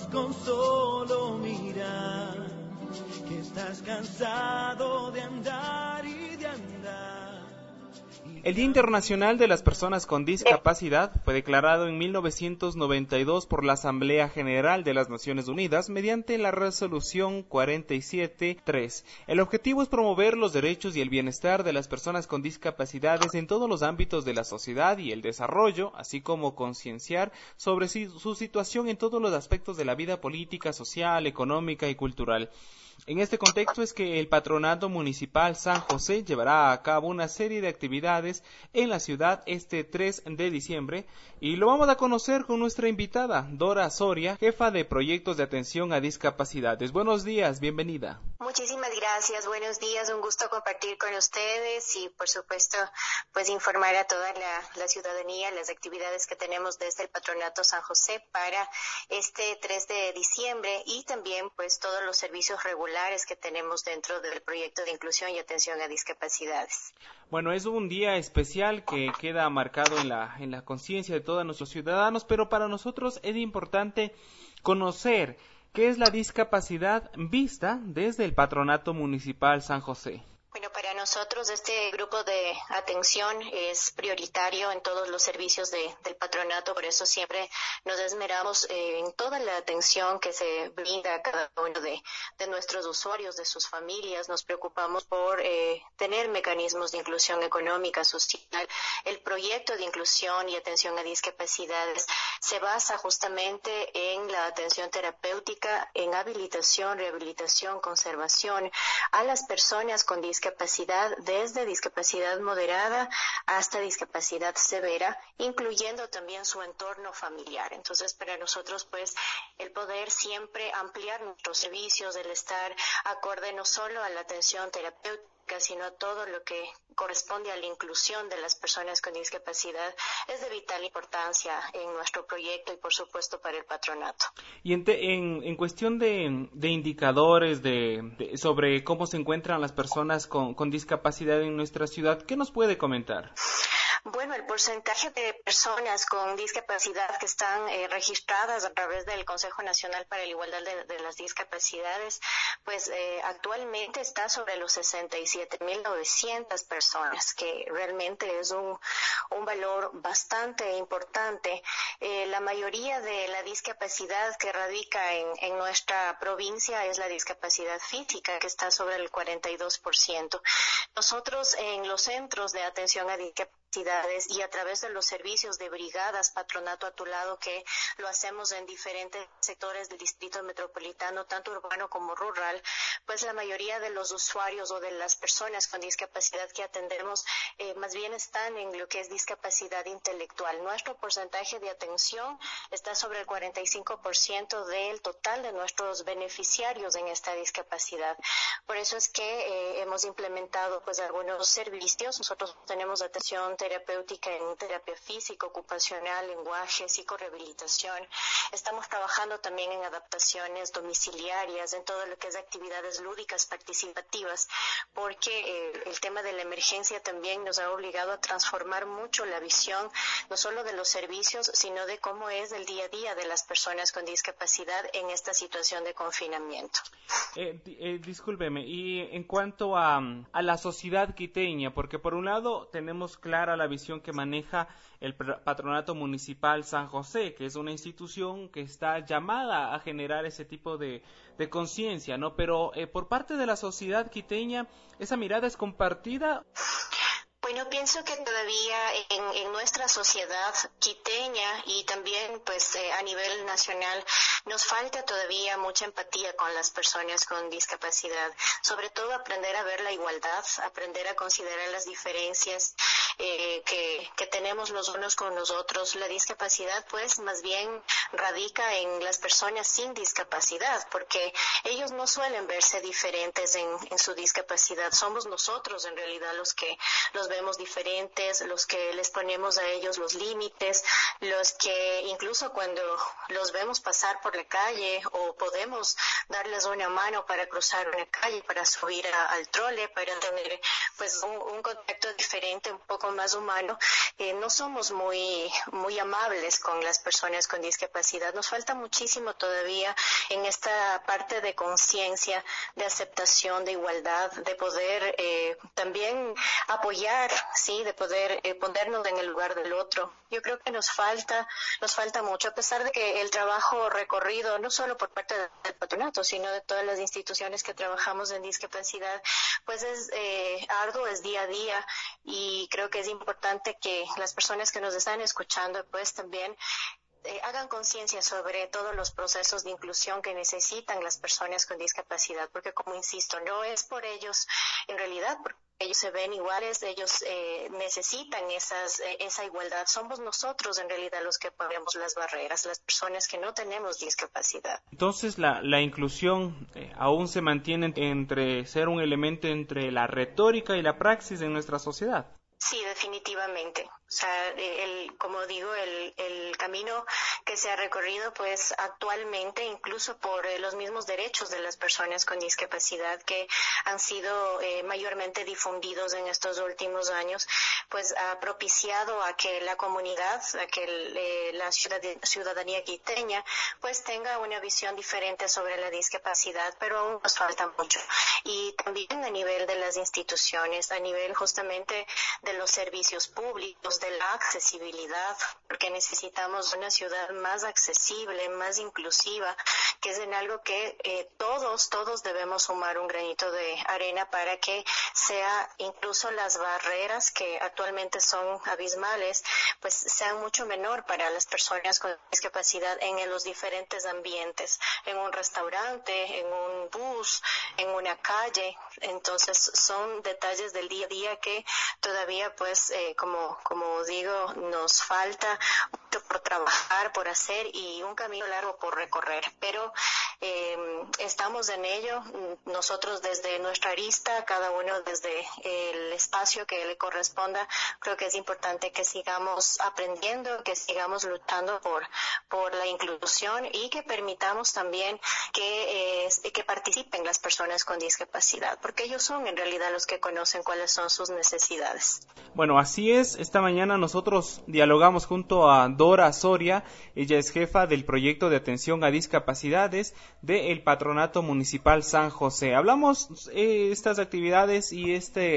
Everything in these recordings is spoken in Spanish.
con solo mirar, que estás cansado de andar y de andar. El Día Internacional de las Personas con Discapacidad fue declarado en 1992 por la Asamblea General de las Naciones Unidas mediante la Resolución 47.3. El objetivo es promover los derechos y el bienestar de las personas con discapacidades en todos los ámbitos de la sociedad y el desarrollo, así como concienciar sobre su situación en todos los aspectos de la vida política, social, económica y cultural. En este contexto es que el Patronato Municipal San José llevará a cabo una serie de actividades en la ciudad este 3 de diciembre y lo vamos a conocer con nuestra invitada, Dora Soria, jefa de proyectos de atención a discapacidades. Buenos días, bienvenida. Muchísimas gracias, buenos días, un gusto compartir con ustedes y por supuesto pues informar a toda la ciudadanía las actividades que tenemos desde el Patronato San José para este 3 de diciembre y también pues todos los servicios regulares que tenemos dentro del proyecto de inclusión y atención a discapacidades. Bueno, es un día especial que queda marcado en la conciencia de todos nuestros ciudadanos, pero para nosotros es importante conocer qué es la discapacidad vista desde el Patronato Municipal San José. Bueno, para nosotros este grupo de atención es prioritario en todos los servicios del patronato, por eso siempre nos esmeramos en toda la atención que se brinda a cada uno de nuestros usuarios, de sus familias. Nos preocupamos por tener mecanismos de inclusión económica, social. El proyecto de inclusión y atención a discapacidades se basa justamente en la atención terapéutica, en habilitación, rehabilitación, conservación a las personas con discapacidad, desde discapacidad moderada hasta discapacidad severa, incluyendo también su entorno familiar. Entonces, para nosotros, pues, el poder siempre ampliar nuestros servicios, el estar acorde no solo a la atención terapéutica, sino a todo lo que corresponde a la inclusión de las personas con discapacidad es de vital importancia en nuestro proyecto y por supuesto para el patronato. Y en cuestión de indicadores sobre cómo se encuentran las personas con discapacidad en nuestra ciudad, ¿qué nos puede comentar? Bueno, el porcentaje de personas con discapacidad que están registradas a través del Consejo Nacional para la Igualdad de las Discapacidades, pues actualmente está sobre los 67.900 personas, que realmente es un valor bastante importante. La mayoría de la discapacidad que radica en nuestra provincia es la discapacidad física, que está sobre el 42%. Nosotros en los centros de atención a discapacidad y a través de los servicios de brigadas Patronato a tu lado, que lo hacemos en diferentes sectores del distrito metropolitano, tanto urbano como rural, pues la mayoría de los usuarios o de las personas con discapacidad que atendemos más bien están en lo que es discapacidad intelectual. Nuestro porcentaje de atención está sobre el 45% del total de nuestros beneficiarios en esta discapacidad. Por eso es que hemos implementado pues algunos servicios. Nosotros tenemos atención terapéutica en terapia física, ocupacional, lenguaje, psicorehabilitación. Estamos trabajando también en adaptaciones domiciliarias, en todo lo que es actividades lúdicas participativas, porque el tema de la emergencia también nos ha obligado a transformar mucho la visión, no solo de los servicios, sino de cómo es el día a día de las personas con discapacidad en esta situación de confinamiento. Discúlpeme, y en cuanto a la sociedad quiteña, porque por un lado tenemos clara la visión que maneja el Patronato Municipal San José, que es una institución que está llamada a generar ese tipo de conciencia, ¿no? Pero por parte de la sociedad quiteña, ¿esa mirada es compartida? Bueno, pienso que todavía en nuestra sociedad quiteña y también pues a nivel nacional nos falta todavía mucha empatía con las personas con discapacidad, sobre todo aprender a ver la igualdad, aprender a considerar las diferencias que tenemos los unos con los otros. La discapacidad pues más bien radica en las personas sin discapacidad, porque ellos no suelen verse diferentes en su discapacidad. Somos nosotros en realidad los que los vemos diferentes, los que les ponemos a ellos los límites, los que incluso cuando los vemos pasar por la calle o podemos darles una mano para cruzar una calle, para subir al trole, para tener pues un contacto diferente, un poco más humano, no somos muy amables con las personas con discapacidad. Nos falta muchísimo todavía en esta parte de conciencia, de aceptación, de igualdad, de poder también apoyar, sí, de poder ponernos en el lugar del otro. Yo creo que nos falta mucho, a pesar de que el trabajo recorrido, no solo por parte del patronato, sino de todas las instituciones que trabajamos en discapacidad, pues es arduo, es día a día, y creo que es importante que las personas que nos están escuchando pues también hagan conciencia sobre todos los procesos de inclusión que necesitan las personas con discapacidad, porque como insisto, no es por ellos en realidad, porque ellos se ven iguales, ellos necesitan esa igualdad. Somos nosotros en realidad los que ponemos las barreras, las personas que no tenemos discapacidad. Entonces la inclusión aún se mantiene entre ser un elemento entre la retórica y la praxis en nuestra sociedad. Sí, definitivamente. O sea, como digo, el camino que se ha recorrido, pues actualmente, incluso por los mismos derechos de las personas con discapacidad que han sido mayormente difundidos en estos últimos años, pues ha propiciado a que la comunidad, a que la ciudadanía quiteña, pues tenga una visión diferente sobre la discapacidad, pero aún nos falta mucho. Y también a nivel de las instituciones, a nivel justamente de los servicios públicos, de la accesibilidad, porque necesitamos una ciudad más accesible, más inclusiva, que es en algo que todos debemos sumar un granito de arena para que sea incluso las barreras que actualmente son abismales, pues sean mucho menor para las personas con discapacidad en los diferentes ambientes, en un restaurante, en un bus, en una calle. Entonces son detalles del día a día que todavía pues como digo, nos falta mucho por trabajar, por hacer y un camino largo por recorrer, pero estamos en ello, nosotros desde nuestra arista, cada uno desde el espacio que le corresponda. Creo que es importante que sigamos aprendiendo, que sigamos luchando por la inclusión y que permitamos también que participen las personas con discapacidad, porque ellos son en realidad los que conocen cuáles son sus necesidades. Bueno, así es. Esta mañana nosotros dialogamos junto a Dora Soria. Ella es jefa del proyecto de atención a discapacidades del Patronato Municipal San José. Hablamos estas actividades y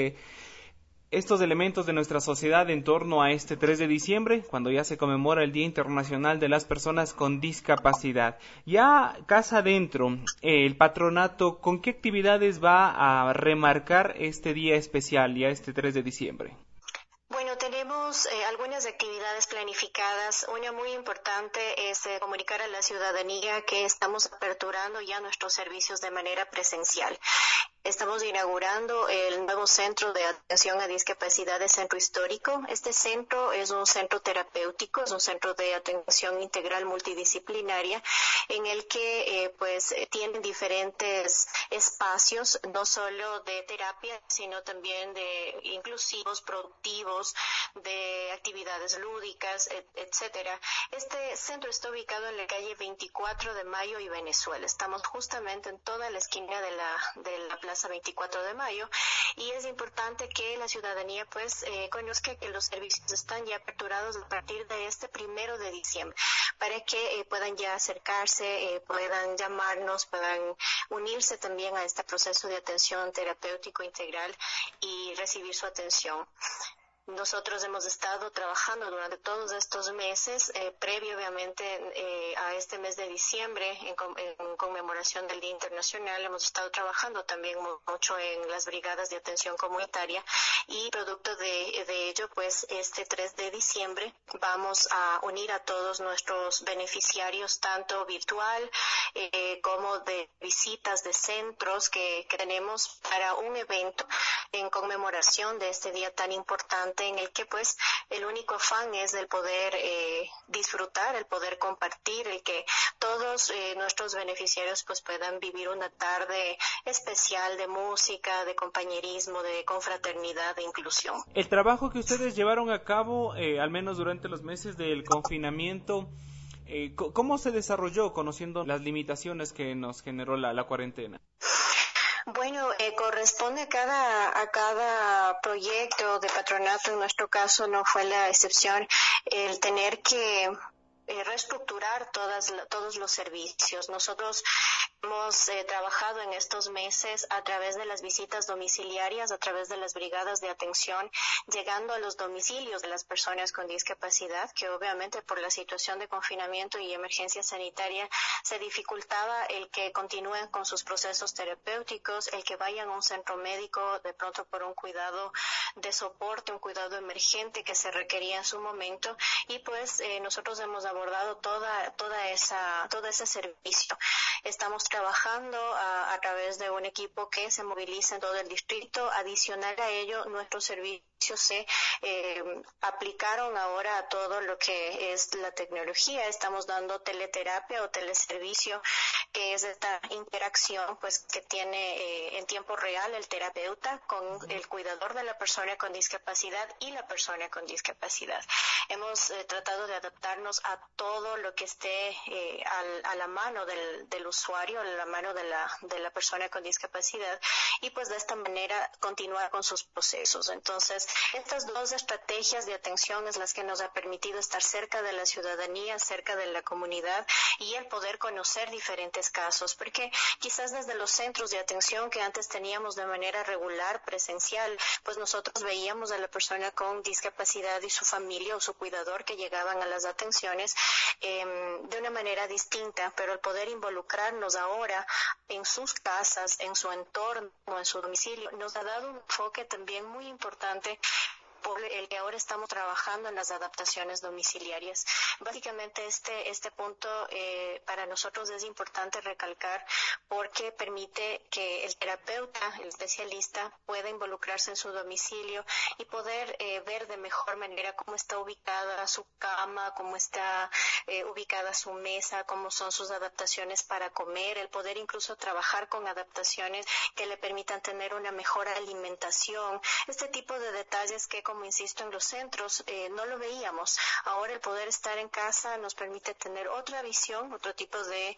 estos elementos de nuestra sociedad en torno a este 3 de diciembre, cuando ya se conmemora el Día Internacional de las Personas con Discapacidad. Ya casa adentro, el patronato, ¿con qué actividades va a remarcar este día especial, ya este 3 de diciembre? Bueno, tenemos algunas actividades planificadas. Una muy importante es comunicar a la ciudadanía que estamos aperturando ya nuestros servicios de manera presencial. Estamos inaugurando el nuevo Centro de Atención a Discapacidades, Centro Histórico. Este centro es un centro terapéutico, es un centro de atención integral multidisciplinaria en el que tienen diferentes espacios, no solo de terapia, sino también de inclusivos, productivos, de actividades lúdicas, etcétera. Este centro está ubicado en la calle 24 de Mayo y Venezuela. Estamos justamente en toda la esquina de la Plaza 24 de Mayo, y es importante que la ciudadanía conozca que los servicios están ya aperturados a partir de este 1 de diciembre, para que puedan ya acercarse, puedan llamarnos, puedan unirse también a este proceso de atención terapéutico integral y recibir su atención. Nosotros hemos estado trabajando durante todos estos meses, previo obviamente a este mes de diciembre, en conmemoración del Día Internacional. Hemos estado trabajando también mucho en las brigadas de atención comunitaria, y producto de ello, pues este 3 de diciembre vamos a unir a todos nuestros beneficiarios, tanto virtual como de visitas de centros que tenemos, para un evento en conmemoración de este día tan importante, en el que pues el único afán es el poder disfrutar, el poder compartir, el que todos nuestros beneficiarios pues puedan vivir una tarde especial de música, de compañerismo, de confraternidad, de inclusión. El trabajo que ustedes llevaron a cabo, al menos durante los meses del confinamiento, ¿cómo se desarrolló, conociendo las limitaciones que nos generó la cuarentena? Bueno, corresponde a cada proyecto de patronato, en nuestro caso no fue la excepción, el tener que reestructurar todos los servicios. Nosotros hemos trabajado en estos meses a través de las visitas domiciliarias, a través de las brigadas de atención, llegando a los domicilios de las personas con discapacidad, que obviamente por la situación de confinamiento y emergencia sanitaria se dificultaba el que continúen con sus procesos terapéuticos, el que vayan a un centro médico de pronto por un cuidado de soporte, un cuidado emergente que se requería en su momento, y pues nosotros hemos abordado todo ese servicio. Estamos trabajando a través de un equipo que se moviliza en todo el distrito. Adicional a ello, nuestros servicios se aplicaron ahora a todo lo que es la tecnología. Estamos dando teleterapia o teleservicio, que es esta interacción pues que tiene en tiempo real el terapeuta con el cuidador de la persona con discapacidad y la persona con discapacidad. Hemos tratado de adaptarnos a todo lo que esté a la mano del usuario, a la mano de la persona con discapacidad, y pues de esta manera continuar con sus procesos. Entonces, estas dos estrategias de atención es las que nos ha permitido estar cerca de la ciudadanía, cerca de la comunidad, y el poder conocer diferentes casos, porque quizás desde los centros de atención que antes teníamos de manera regular, presencial, pues nosotros veíamos a la persona con discapacidad y su familia o su cuidador que llegaban a las atenciones de una manera distinta, pero el poder involucrarnos ahora en sus casas, en su entorno, en su domicilio, nos ha dado un enfoque también muy importante por el que ahora estamos trabajando en las adaptaciones domiciliarias. Básicamente este punto para nosotros es importante recalcar porque permite que el terapeuta, el especialista, pueda involucrarse en su domicilio y poder ver de mejor manera cómo está ubicada su cama, cómo está ubicada su mesa, cómo son sus adaptaciones para comer, el poder incluso trabajar con adaptaciones que le permitan tener una mejor alimentación, este tipo de detalles que, como insisto, en los centros no lo veíamos. Ahora el poder estar en casa nos permite tener otra visión, otro tipo de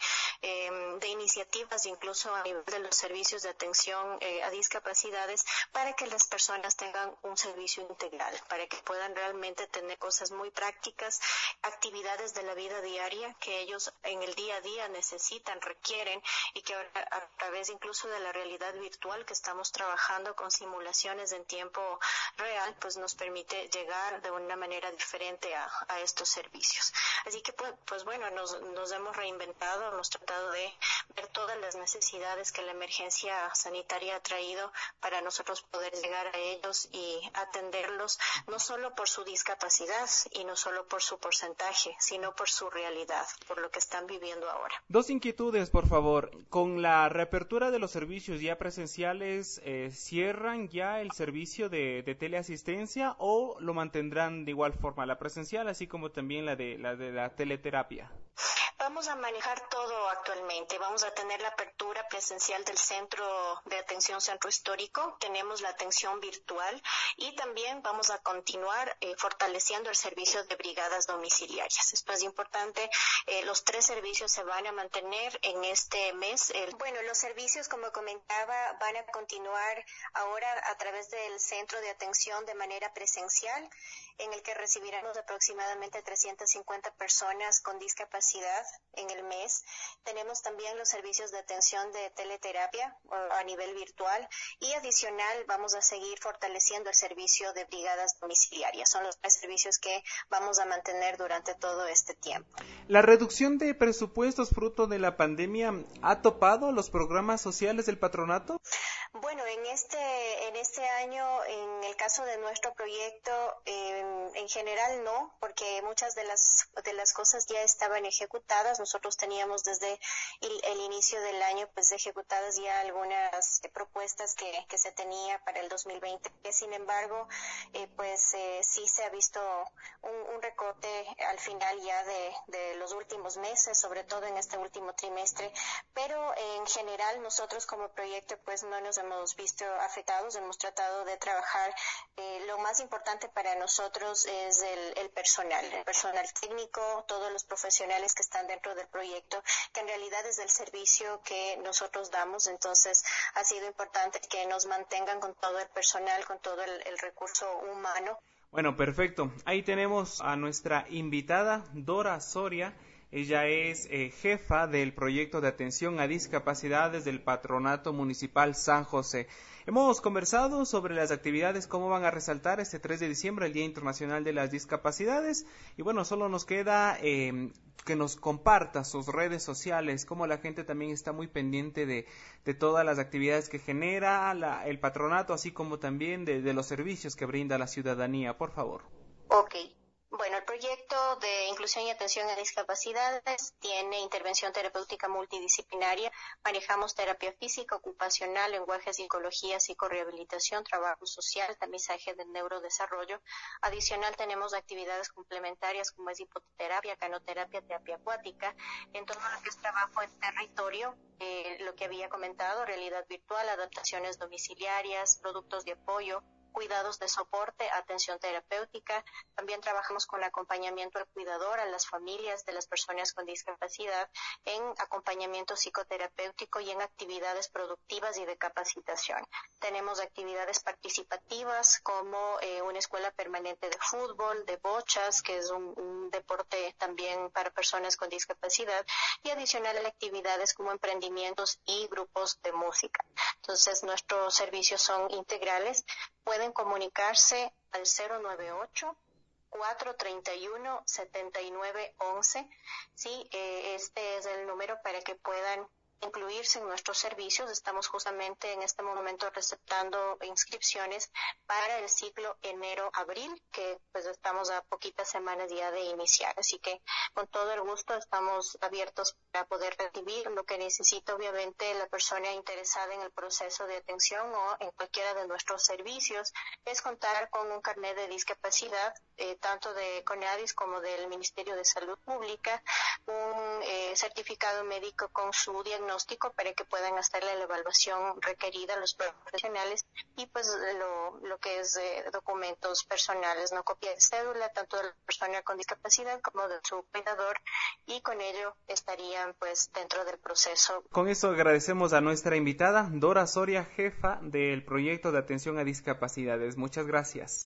iniciativas, incluso a nivel de los servicios de atención a discapacidades, para que las personas tengan un servicio integral, para que puedan realmente tener cosas muy prácticas, actividades de la vida diaria que ellos en el día a día necesitan, requieren, y que ahora a través incluso de la realidad virtual que estamos trabajando con simulaciones en tiempo real, pues nos permite llegar de una manera diferente a estos servicios. Así que pues bueno, nos hemos reinventado, hemos tratado de ver todas las necesidades que la emergencia sanitaria ha traído para nosotros poder llegar a ellos y atenderlos, no solo por su discapacidad y no solo por su porcentaje, sino por su realidad, por lo que están viviendo ahora. Dos inquietudes, por favor. Con la reapertura de los servicios ya presenciales, ¿cierran ya el servicio de teleasistencia o lo mantendrán de igual forma la presencial, así como también la de la teleterapia? Vamos a manejar todo actualmente. Vamos a tener la apertura presencial del Centro de Atención Centro Histórico. Tenemos la atención virtual y también vamos a continuar fortaleciendo el servicio de brigadas domiciliarias. Esto es importante. Los tres servicios se van a mantener en este mes. Bueno, los servicios, como comentaba, van a continuar ahora a través del Centro de Atención de manera presencial, en el que recibiremos aproximadamente 350 personas con discapacidad en el mes. Tenemos también los servicios de atención de teleterapia a nivel virtual y adicional vamos a seguir fortaleciendo el servicio de brigadas domiciliarias. Son los tres servicios que vamos a mantener durante todo este tiempo. ¿La reducción de presupuestos fruto de la pandemia ha topado los programas sociales del patronato? Bueno, en este año, en el caso de nuestro proyecto, en general no, porque muchas de las cosas ya estaban ejecutadas. Nosotros teníamos desde el inicio del año pues ejecutadas ya algunas propuestas que se tenía para el 2020. Sin embargo, sí se ha visto un recorte al final ya de los últimos meses, sobre todo en este último trimestre, pero en general nosotros como proyecto pues no nos hemos visto afectados, hemos tratado de trabajar. Lo más importante para nosotros es el personal técnico, todos los profesionales que están dentro del proyecto, que en realidad es el servicio que nosotros damos. Entonces ha sido importante que nos mantengan con todo el personal, con todo el recurso humano. Bueno, perfecto. Ahí tenemos a nuestra invitada, Dora Soria. Ella es jefa del proyecto de atención a discapacidades del Patronato Municipal San José. Hemos conversado sobre las actividades, cómo van a resaltar este 3 de diciembre, el Día Internacional de las Discapacidades. Y bueno, solo nos queda que nos comparta sus redes sociales, cómo la gente también está muy pendiente de todas las actividades que genera el patronato, así como también de los servicios que brinda la ciudadanía. Por favor. Ok. Bueno, el proyecto de inclusión y atención a discapacidades tiene intervención terapéutica multidisciplinaria. Manejamos terapia física, ocupacional, lenguaje, psicología, psicorehabilitación, trabajo social, tamizaje del neurodesarrollo. Adicional, tenemos actividades complementarias como es hipoterapia, canoterapia, terapia acuática. En todo lo que es trabajo en territorio, lo que había comentado, realidad virtual, adaptaciones domiciliarias, productos de apoyo, cuidados de soporte, atención terapéutica. También trabajamos con acompañamiento al cuidador, a las familias de las personas con discapacidad, en acompañamiento psicoterapéutico y en actividades productivas y de capacitación. Tenemos actividades participativas como una escuela permanente de fútbol, de bochas, que es un deporte también para personas con discapacidad, y adicional a actividades como emprendimientos y grupos de música. Entonces, nuestros servicios son integrales. Pueden comunicarse al 098-431-7911. Sí, este es el número para que puedan incluirse en nuestros servicios. Estamos justamente en este momento receptando inscripciones para el ciclo enero-abril, que pues estamos a poquitas semanas ya de iniciar. Así que con todo el gusto estamos abiertos para poder recibir lo que necesita, obviamente, la persona interesada en el proceso de atención o en cualquiera de nuestros servicios. Es contar con un carnet de discapacidad, tanto de CONADIS como del Ministerio de Salud Pública, un certificado médico con su diagnóstico para que puedan hacerle la evaluación requerida a los profesionales, y pues lo que es documentos personales, no copia de cédula, tanto de la persona con discapacidad como de su cuidador, y con ello estarían pues dentro del proceso. Con eso agradecemos a nuestra invitada, Dora Soria, jefa del proyecto de atención a discapacidades. Muchas gracias.